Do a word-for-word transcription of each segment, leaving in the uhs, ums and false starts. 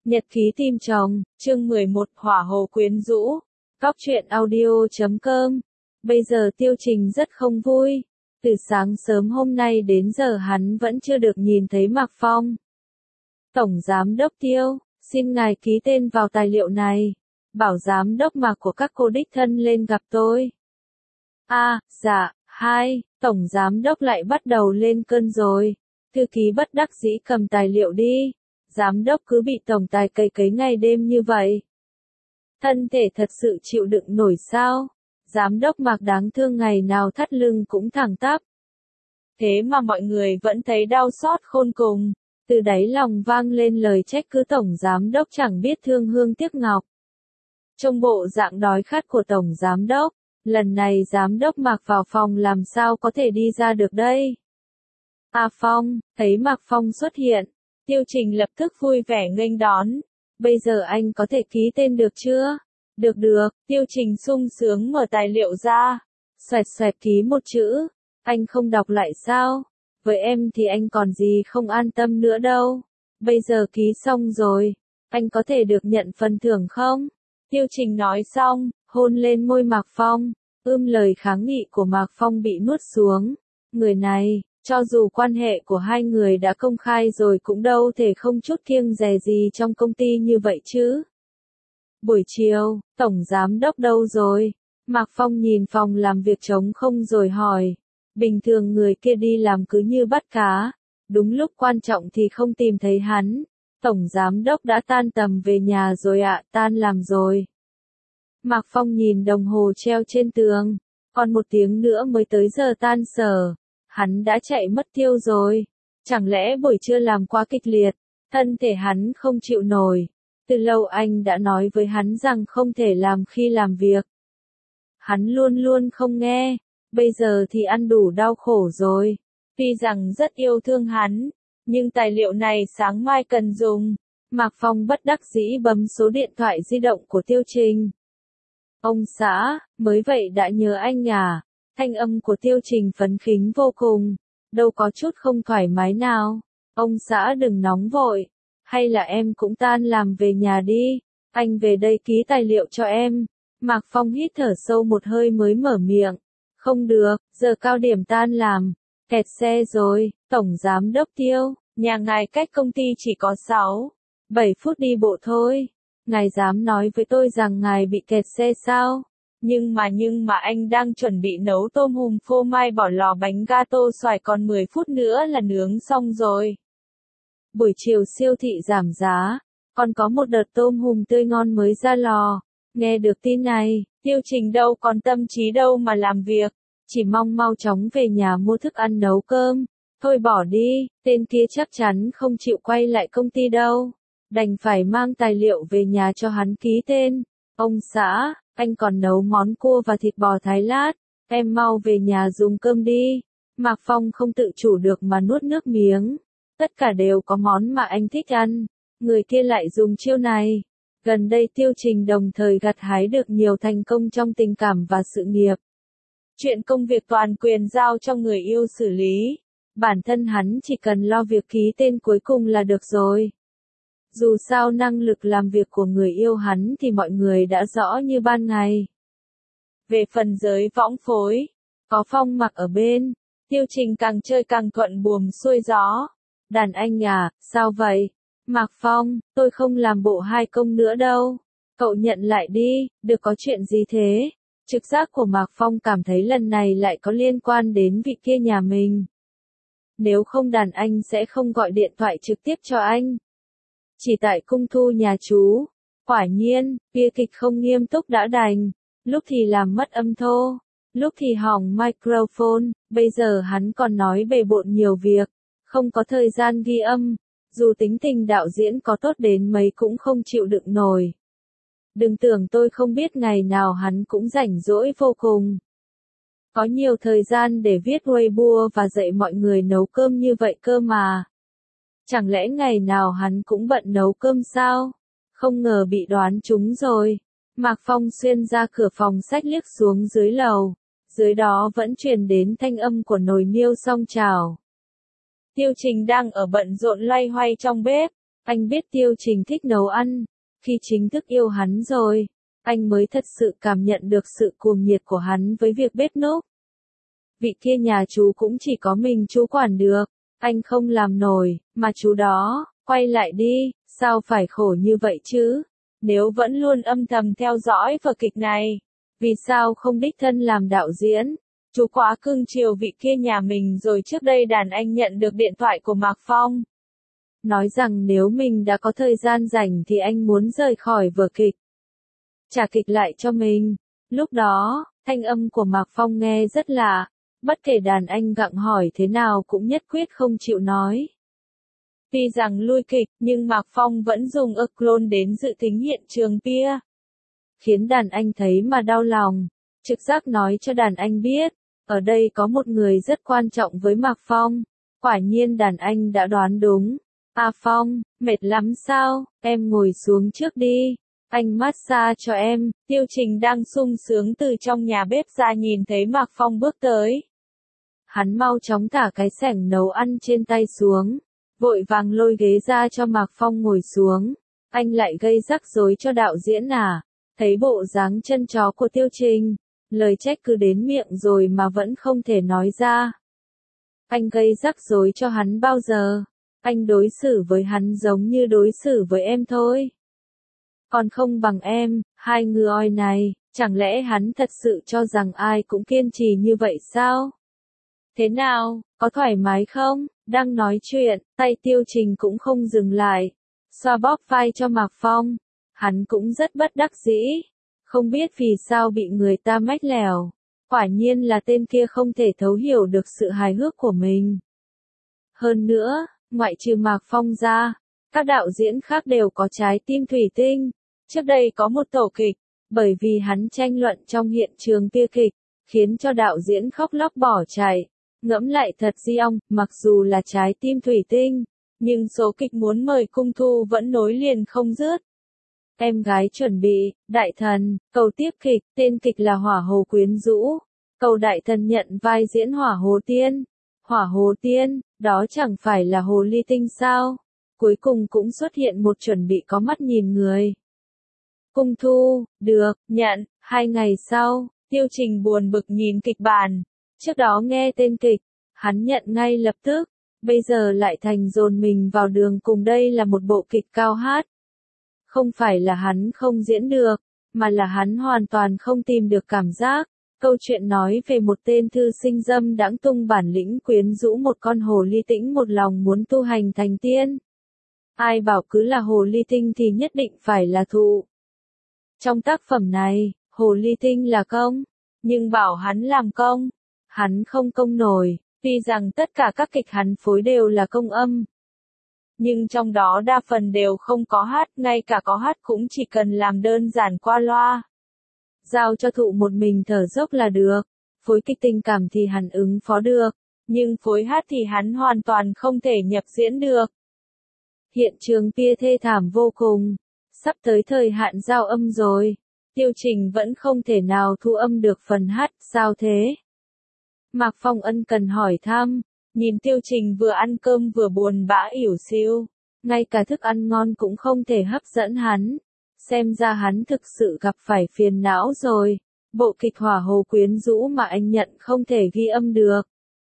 Nhật ký tìm chồng, chương mười một, hỏa hồ quyến rũ. Cóc truyện audio chấm com. Bây giờ Tiêu Trình rất không vui. Từ sáng sớm hôm nay đến giờ hắn vẫn chưa được nhìn thấy Mạc Phong. Tổng Giám đốc Tiêu, xin ngài ký tên vào tài liệu này. Bảo Giám đốc Mạc của các cô đích thân lên gặp tôi. A, à, dạ, hai, Tổng Giám đốc lại bắt đầu lên cơn rồi. Thư ký bất đắc dĩ cầm tài liệu đi. Giám đốc cứ bị tổng tài cày cấy ngày đêm như vậy. Thân thể thật sự chịu đựng nổi sao? Giám đốc Mạc đáng thương ngày nào thắt lưng cũng thẳng tắp. Thế mà mọi người vẫn thấy đau xót khôn cùng. Từ đáy lòng vang lên lời trách cứ tổng giám đốc chẳng biết thương hương tiếc ngọc. Trong bộ dạng đói khát của tổng giám đốc, lần này giám đốc Mạc vào phòng làm sao có thể đi ra được đây? A Phong, thấy Mạc Phong xuất hiện. Tiêu Trình lập tức vui vẻ nghênh đón. Bây giờ anh có thể ký tên được chưa? Được được, Tiêu Trình sung sướng mở tài liệu ra. Xoẹt xoẹt ký một chữ. Anh không đọc lại sao? Với em thì anh còn gì không an tâm nữa đâu. Bây giờ ký xong rồi. Anh có thể được nhận phần thưởng không? Tiêu Trình nói xong, hôn lên môi Mạc Phong. Ưm lời kháng nghị của Mạc Phong bị nuốt xuống. Người này, cho dù quan hệ của hai người đã công khai rồi cũng đâu thể không chút kiêng dè gì trong công ty như vậy chứ. Buổi chiều, Tổng Giám đốc đâu rồi? Mạc Phong nhìn phòng làm việc trống không rồi hỏi. Bình thường người kia đi làm cứ như bắt cá. Đúng lúc quan trọng thì không tìm thấy hắn. Tổng Giám đốc đã tan tầm về nhà rồi ạ, tan làm rồi. Mạc Phong nhìn đồng hồ treo trên tường. Còn một tiếng nữa mới tới giờ tan sở. Hắn đã chạy mất tiêu rồi. Chẳng lẽ buổi trưa làm quá kịch liệt, thân thể hắn không chịu nổi. Từ lâu anh đã nói với hắn rằng không thể làm khi làm việc. Hắn luôn luôn không nghe, bây giờ thì ăn đủ đau khổ rồi. Tuy rằng rất yêu thương hắn, nhưng tài liệu này sáng mai cần dùng. Mạc Phong bất đắc dĩ bấm số điện thoại di động của Tiêu Trình. Ông xã, mới vậy đã nhớ anh à? Thanh âm của Tiêu Trình phấn khích vô cùng, đâu có chút không thoải mái nào. Ông xã đừng nóng vội, hay là em cũng tan làm về nhà đi, anh về đây ký tài liệu cho em. Mạc Phong hít thở sâu một hơi mới mở miệng. Không được, giờ cao điểm tan làm, kẹt xe rồi, Tổng Giám đốc Tiêu, nhà ngài cách công ty chỉ có sáu, bảy phút đi bộ thôi. Ngài dám nói với tôi rằng ngài bị kẹt xe sao? Nhưng mà nhưng mà anh đang chuẩn bị nấu tôm hùm phô mai bỏ lò bánh gato xoài còn mười phút nữa là nướng xong rồi. Buổi chiều siêu thị giảm giá, còn có một đợt tôm hùm tươi ngon mới ra lò. Nghe được tin này, Tiêu Trình đâu còn tâm trí đâu mà làm việc, chỉ mong mau chóng về nhà mua thức ăn nấu cơm. Thôi bỏ đi, tên kia chắc chắn không chịu quay lại công ty đâu. Đành phải mang tài liệu về nhà cho hắn ký tên. Ông xã, anh còn nấu món cua và thịt bò Thái lát, em mau về nhà dùng cơm đi. Mạc Phong không tự chủ được mà nuốt nước miếng. Tất cả đều có món mà anh thích ăn. Người kia lại dùng chiêu này. Gần đây Tiêu Trình đồng thời gặt hái được nhiều thành công trong tình cảm và sự nghiệp. Chuyện công việc toàn quyền giao cho người yêu xử lý. Bản thân hắn chỉ cần lo việc ký tên cuối cùng là được rồi. Dù sao năng lực làm việc của người yêu hắn thì mọi người đã rõ như ban ngày. Về phần giới võng phối, có Phong Mặc ở bên, Tiêu Trình càng chơi càng thuận buồm xuôi gió. Đàn anh à, sao vậy? Mạc Phong, tôi không làm bộ hai công nữa đâu. Cậu nhận lại đi, được có chuyện gì thế? Trực giác của Mạc Phong cảm thấy lần này lại có liên quan đến vị kia nhà mình. Nếu không đàn anh sẽ không gọi điện thoại trực tiếp cho anh. Chỉ tại cung thu nhà chú. Quả nhiên, bia kịch không nghiêm túc đã đành. Lúc thì làm mất âm thô, lúc thì hỏng microphone. Bây giờ hắn còn nói bề bộn nhiều việc, không có thời gian ghi âm. Dù tính tình đạo diễn có tốt đến mấy cũng không chịu đựng nổi. Đừng tưởng tôi không biết ngày nào hắn cũng rảnh rỗi vô cùng. Có nhiều thời gian để viết Weibo và dạy mọi người nấu cơm như vậy cơ mà. Chẳng lẽ ngày nào hắn cũng bận nấu cơm sao? Không ngờ bị đoán trúng rồi. Mạc Phong xuyên ra cửa phòng xách liếc xuống dưới lầu. Dưới đó vẫn truyền đến thanh âm của nồi niêu song chảo. Tiêu Trình đang ở bận rộn loay hoay trong bếp. Anh biết Tiêu Trình thích nấu ăn. Khi chính thức yêu hắn rồi, anh mới thật sự cảm nhận được sự cuồng nhiệt của hắn với việc bếp núc. Vị kia nhà chú cũng chỉ có mình chú quản được. Anh không làm nổi, mà chú đó, quay lại đi, sao phải khổ như vậy chứ? Nếu vẫn luôn âm thầm theo dõi vở kịch này, vì sao không đích thân làm đạo diễn? Chú quá cưng chiều vị kia nhà mình rồi. Trước đây đàn anh nhận được điện thoại của Mạc Phong, nói rằng nếu mình đã có thời gian rảnh thì anh muốn rời khỏi vở kịch, trả kịch lại cho mình. Lúc đó, thanh âm của Mạc Phong nghe rất lạ, bất kể đàn anh gặng hỏi thế nào cũng nhất quyết không chịu nói. Tuy rằng lui kịch, nhưng Mạc Phong vẫn dùng ơ clone đến dự thính hiện trường kia. Khiến đàn anh thấy mà đau lòng, trực giác nói cho đàn anh biết, ở đây có một người rất quan trọng với Mạc Phong. Quả nhiên đàn anh đã đoán đúng. A Phong, mệt lắm sao, em ngồi xuống trước đi, anh massage cho em. Tiêu Trình đang sung sướng từ trong nhà bếp ra nhìn thấy Mạc Phong bước tới. Hắn mau chóng thả cái xẻng nấu ăn trên tay xuống, vội vàng lôi ghế ra cho Mạc Phong ngồi xuống. Anh lại gây rắc rối cho đạo diễn à? Thấy bộ dáng chân chó của Tiêu Trình, lời trách cứ đến miệng rồi mà vẫn không thể nói ra. Anh gây rắc rối cho hắn bao giờ? Anh đối xử với hắn giống như đối xử với em thôi. Còn không bằng em, hai người này, chẳng lẽ hắn thật sự cho rằng ai cũng kiên trì như vậy sao? Thế nào, có thoải mái không? Đang nói chuyện, tay Tiêu Trình cũng không dừng lại, xoa bóp vai cho Mạc Phong. Hắn cũng rất bất đắc dĩ, không biết vì sao bị người ta mách lèo. Quả nhiên là tên kia không thể thấu hiểu được sự hài hước của mình. Hơn nữa, ngoại trừ Mạc Phong ra, các đạo diễn khác đều có trái tim thủy tinh. Trước đây có một tổ kịch, bởi vì hắn tranh luận trong hiện trường kia kịch, khiến cho đạo diễn khóc lóc bỏ chạy. Ngẫm lại thật di ong, mặc dù là trái tim thủy tinh, nhưng số kịch muốn mời cung thu vẫn nối liền không dứt. Em gái chuẩn bị, đại thần, cầu tiếp kịch, tên kịch là Hỏa Hồ Quyến Rũ. Cầu đại thần nhận vai diễn Hỏa Hồ Tiên. Hỏa Hồ Tiên, đó chẳng phải là hồ ly tinh sao? Cuối cùng cũng xuất hiện một chuẩn bị có mắt nhìn người. Cung thu, được, nhận. Hai ngày sau, Tiêu Trình buồn bực nhìn kịch bản. Trước đó nghe tên kịch, hắn nhận ngay lập tức. Bây giờ lại thành dồn mình vào đường cùng. Đây là một bộ kịch cao hát. Không phải là hắn không diễn được, mà là hắn hoàn toàn không tìm được cảm giác. Câu chuyện nói về một tên thư sinh dâm đãng tung bản lĩnh quyến rũ một con hồ ly tĩnh một lòng muốn tu hành thành tiên. Ai bảo cứ là hồ ly tinh thì nhất định phải là thụ. Trong tác phẩm này, hồ ly tinh là công, nhưng bảo hắn làm công, hắn không công nổi. Tuy rằng tất cả các kịch hắn phối đều là công âm, nhưng trong đó đa phần đều không có hát, ngay cả có hát cũng chỉ cần làm đơn giản qua loa. Giao cho thụ một mình thở dốc là được. Phối kịch tình cảm thì hắn ứng phó được, nhưng phối hát thì hắn hoàn toàn không thể nhập diễn được. Hiện trường kia thê thảm vô cùng. Sắp tới thời hạn giao âm rồi. Tiêu Trình vẫn không thể nào thu âm được phần hát, sao thế? Mạc Phong ân cần hỏi thăm. Nhìn Tiêu Trình vừa ăn cơm vừa buồn bã ỉu xìu, ngay cả thức ăn ngon cũng không thể hấp dẫn hắn. Xem ra hắn thực sự gặp phải phiền não rồi. Bộ kịch Hỏa Hồ Quyến Rũ mà anh nhận không thể ghi âm được.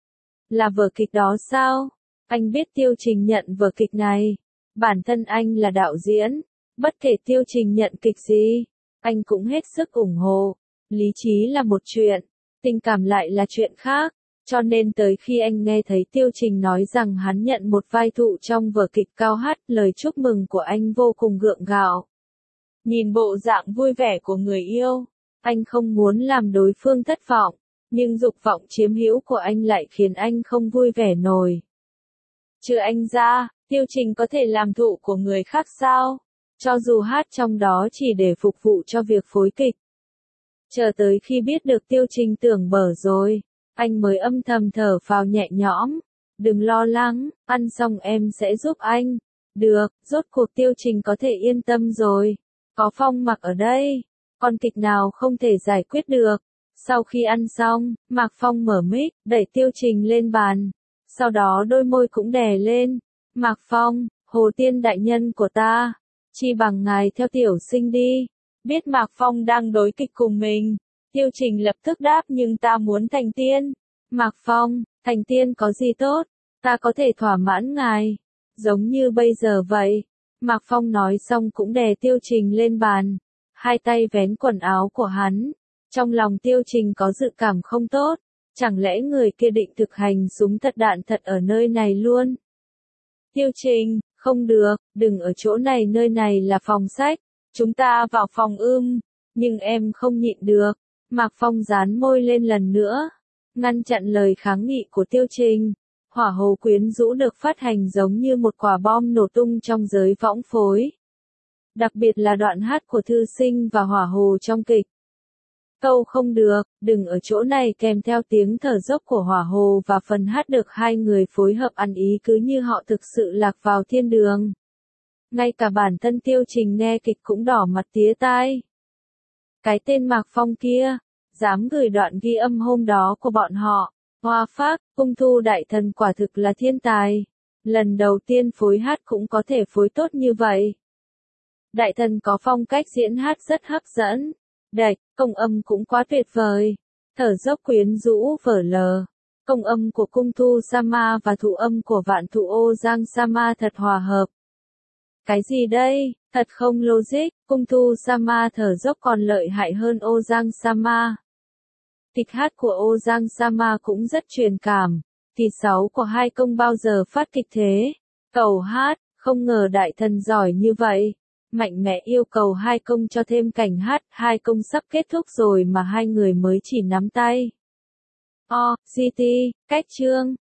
Là vở kịch đó sao? Anh biết Tiêu Trình nhận vở kịch này. Bản thân anh là đạo diễn. Bất kể Tiêu Trình nhận kịch gì, anh cũng hết sức ủng hộ. Lý trí là một chuyện, tình cảm lại là chuyện khác. Cho nên tới khi anh nghe thấy Tiêu Trình nói rằng hắn nhận một vai thụ trong vở kịch cao hát, lời chúc mừng của anh vô cùng gượng gạo. Nhìn bộ dạng vui vẻ của người yêu, anh không muốn làm đối phương thất vọng, nhưng dục vọng chiếm hữu của anh lại khiến anh không vui vẻ nổi. Trừ anh ra, Tiêu Trình có thể làm thụ của người khác sao? Cho dù hát trong đó chỉ để phục vụ cho việc phối kịch. Chờ tới khi biết được Tiêu Trình tưởng bở rồi, anh mới âm thầm thở phào nhẹ nhõm. Đừng lo lắng, ăn xong em sẽ giúp anh. Được, rốt cuộc Tiêu Trình có thể yên tâm rồi. Có Phong Mặc ở đây, còn kịch nào không thể giải quyết được. Sau khi ăn xong, Mạc Phong mở mic, đẩy Tiêu Trình lên bàn. Sau đó đôi môi cũng đè lên. Mạc Phong, Hồ Tiên đại nhân của ta, chi bằng ngài theo tiểu sinh đi. Biết Mạc Phong đang đối kịch cùng mình, Tiêu Trình lập tức đáp nhưng ta muốn thành tiên. Mạc Phong, thành tiên có gì tốt, ta có thể thỏa mãn ngài, giống như bây giờ vậy. Mạc Phong nói xong cũng đè Tiêu Trình lên bàn, hai tay vén quần áo của hắn. Trong lòng Tiêu Trình có dự cảm không tốt, chẳng lẽ người kia định thực hành súng thật đạn thật ở nơi này luôn? Tiêu Trình, không được, đừng ở chỗ này, nơi này là phòng sách, chúng ta vào phòng ưm, nhưng em không nhịn được. Mạc Phong dán môi lên lần nữa, ngăn chặn lời kháng nghị của Tiêu Trình. Hỏa hồ quyến rũ được phát hành giống như một quả bom nổ tung trong giới võng phối. Đặc biệt là đoạn hát của Thư Sinh và Hỏa hồ trong kịch. Câu không được, đừng ở chỗ này kèm theo tiếng thở dốc của Hỏa hồ và phần hát được hai người phối hợp ăn ý cứ như họ thực sự lạc vào thiên đường. Ngay cả bản thân Tiêu Trình nghe kịch cũng đỏ mặt tía tai. Cái tên Mạc Phong kia, dám gửi đoạn ghi âm hôm đó của bọn họ. Hoa Phác, Cung Thu đại thần quả thực là thiên tài. Lần đầu tiên phối hát cũng có thể phối tốt như vậy. Đại thần có phong cách diễn hát rất hấp dẫn. Đạch, công âm cũng quá tuyệt vời. Thở dốc quyến rũ vở lờ. Công âm của Cung Thu Sama và thụ âm của Vạn Thụ Ô Giang Sama thật hòa hợp. Cái gì đây, thật không logic, Cung Thu Sama thở dốc còn lợi hại hơn Ô Giang Sama. Kịch hát của Ô Giang Sama cũng rất truyền cảm. Kỳ sáu của hai công bao giờ phát kịch thế? Cầu hát, không ngờ đại thần giỏi như vậy. Mạnh mẽ yêu cầu hai công cho thêm cảnh hát, hai công sắp kết thúc rồi mà hai người mới chỉ nắm tay. O, giê tê, cách chương.